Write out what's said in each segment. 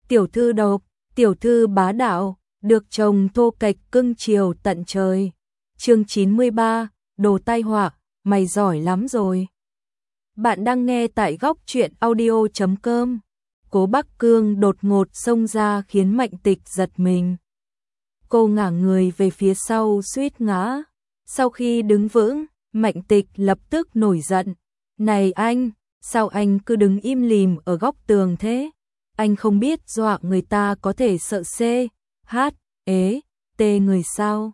tiểu thư độc, tiểu thư bá đạo, được chồng thô kệch cưng chiều tận trời. Chương 93, đồ tai họa, mày giỏi lắm rồi. Bạn đang nghe tại góc truyện audio.com. Cố Bắc Cương đột ngột xông ra khiến Mạnh Tịch giật mình. Cô ngả người về phía sau suýt ngã. Sau khi đứng vững, Mạnh Tịch lập tức nổi giận. Này anh, sao anh cứ đứng im lìm ở góc tường thế? Anh không biết dọa người ta có thể sợ C, H, ế, T người sao?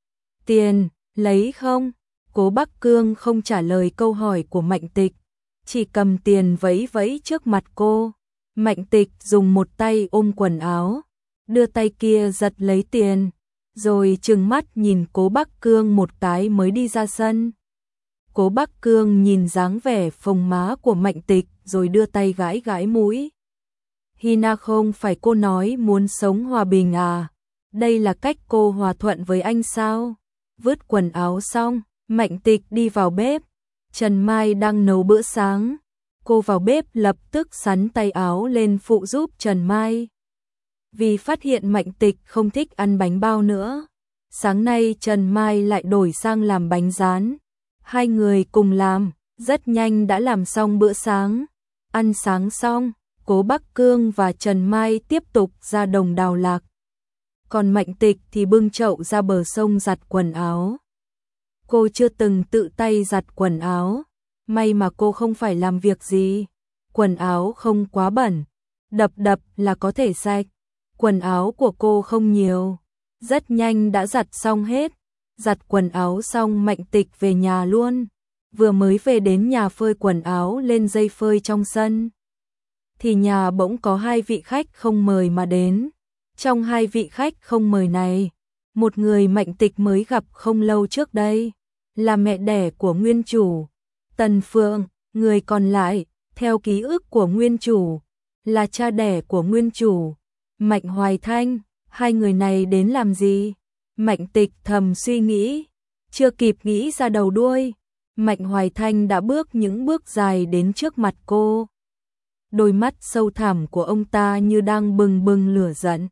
Tiền, lấy không? Cố Bắc Cương không trả lời câu hỏi của Mạnh Tịch, chỉ cầm tiền vẫy vẫy trước mặt cô. Mạnh Tịch dùng một tay ôm quần áo, đưa tay kia giật lấy tiền, rồi trừng mắt nhìn Cố Bắc Cương một cái mới đi ra sân. Cố Bắc Cương nhìn dáng vẻ phồng má của Mạnh Tịch rồi đưa tay gãi gãi mũi. Hina, không phải cô nói muốn sống hòa bình à? Đây là cách cô hòa thuận với anh sao? Vứt quần áo xong, Mạnh Tịch đi vào bếp. Trần Mai đang nấu bữa sáng. Cô vào bếp lập tức xắn tay áo lên phụ giúp Trần Mai. Vì phát hiện Mạnh Tịch không thích ăn bánh bao nữa, sáng nay Trần Mai lại đổi sang làm bánh rán. Hai người cùng làm, rất nhanh đã làm xong bữa sáng. Ăn sáng xong, Cố Bắc Cương và Trần Mai tiếp tục ra đồng đào lạc. Còn Mạnh Tịch thì bưng chậu ra bờ sông giặt quần áo. Cô chưa từng tự tay giặt quần áo, may mà cô không phải làm việc gì. Quần áo không quá bẩn, đập đập là có thể sạch. Quần áo của cô không nhiều, rất nhanh đã giặt xong hết. Giặt quần áo xong Mạnh Tịch về nhà luôn. Vừa mới về đến nhà phơi quần áo lên dây phơi trong sân, thì nhà bỗng có hai vị khách không mời mà đến. Trong hai vị khách không mời này, một người Mạnh Tịch mới gặp không lâu trước đây, là mẹ đẻ của nguyên chủ, Tần Phượng. Người còn lại, theo ký ức của nguyên chủ, là cha đẻ của nguyên chủ, Mạnh Hoài Thanh. Hai người này đến làm gì? Mạnh Tịch thầm suy nghĩ, chưa kịp nghĩ ra đầu đuôi, Mạnh Hoài Thanh đã bước những bước dài đến trước mặt cô. Đôi mắt sâu thẳm của ông ta như đang bừng bừng lửa giận,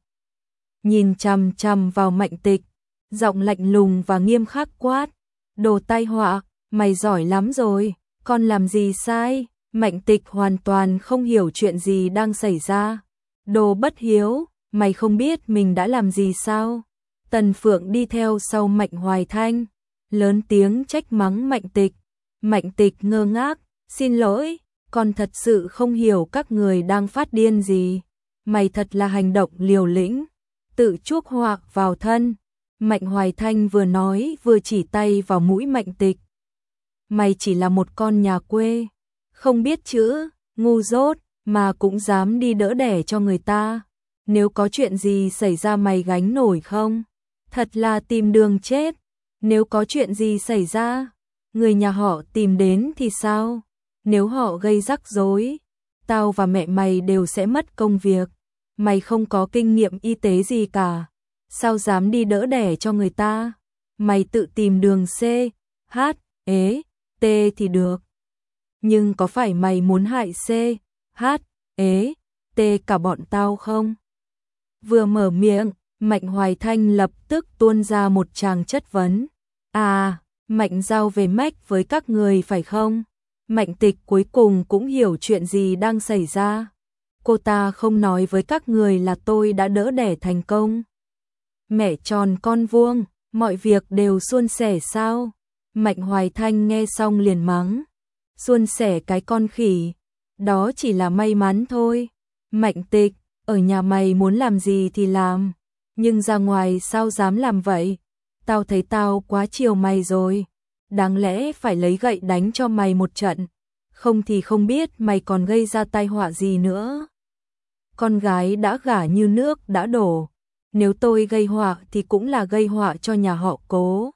nhìn chằm chằm vào Mạnh Tịch, giọng lạnh lùng và nghiêm khắc quát: "Đồ tai họa, mày giỏi lắm rồi, con làm gì sai?" Mạnh Tịch hoàn toàn không hiểu chuyện gì đang xảy ra. "Đồ bất hiếu, mày không biết mình đã làm gì sao?" Tần Phượng đi theo sau Mạnh Hoài Thanh, lớn tiếng trách mắng Mạnh Tịch. Mạnh Tịch ngơ ngác: "Xin lỗi, con thật sự không hiểu các người đang phát điên gì. Mày thật là hành động liều lĩnh, tự chuốc họa vào thân." Mạnh Hoài Thanh vừa nói vừa chỉ tay vào mũi Mạnh Tịch. "Mày chỉ là một con nhà quê, không biết chữ, ngu dốt, mà cũng dám đi đỡ đẻ cho người ta. Nếu có chuyện gì xảy ra mày gánh nổi không? Thật là tìm đường chết. Nếu có chuyện gì xảy ra, người nhà họ tìm đến thì sao? Nếu họ gây rắc rối, tao và mẹ mày đều sẽ mất công việc. Mày không có kinh nghiệm y tế gì cả, sao dám đi đỡ đẻ cho người ta? Mày tự tìm đường C, H, ế, T thì được. Nhưng có phải mày muốn hại C, H, ế, T cả bọn tao không?" Vừa mở miệng, Mạnh Hoài Thanh lập tức tuôn ra một tràng chất vấn. "À, Mạnh giao về mách với các người phải không?" Mạnh Tịch cuối cùng cũng hiểu chuyện gì đang xảy ra. "Cô ta không nói với các người là tôi đã đỡ đẻ thành công? Mẹ tròn con vuông, mọi việc đều suôn sẻ sao?" Mạnh Hoài Thanh nghe xong liền mắng: "Suôn sẻ cái con khỉ, đó chỉ là may mắn thôi. Mạnh Tịch, ở nhà mày muốn làm gì thì làm, nhưng ra ngoài sao dám làm vậy? Tao thấy tao quá chiều mày rồi, đáng lẽ phải lấy gậy đánh cho mày một trận, không thì không biết mày còn gây ra tai họa gì nữa. Con gái đã gả như nước đã đổ, nếu tôi gây họa thì cũng là gây họa cho nhà họ Cố.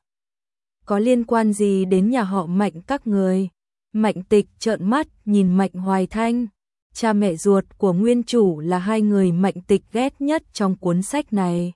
Có liên quan gì đến nhà họ Mạnh các người?" Mạnh Tịch trợn mắt nhìn Mạnh Hoài Thanh. Cha mẹ ruột của nguyên chủ là hai người Mạnh Tịch ghét nhất trong cuốn sách này.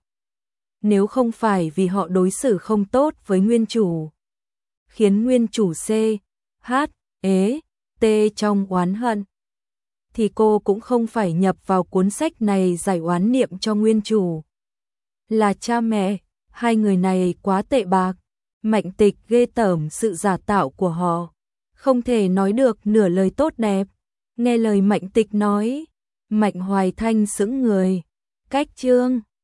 Nếu không phải vì họ đối xử không tốt với nguyên chủ, khiến nguyên chủ C, H, ế, T trong oán hận, thì cô cũng không phải nhập vào cuốn sách này giải oán niệm cho nguyên chủ. Là cha mẹ, hai người này quá tệ bạc. Mạnh Tịch ghê tởm sự giả tạo của họ, không thể nói được nửa lời tốt đẹp. Nghe lời Mạnh Tịch nói, Mạnh Hoài Thanh sững người. Cách chương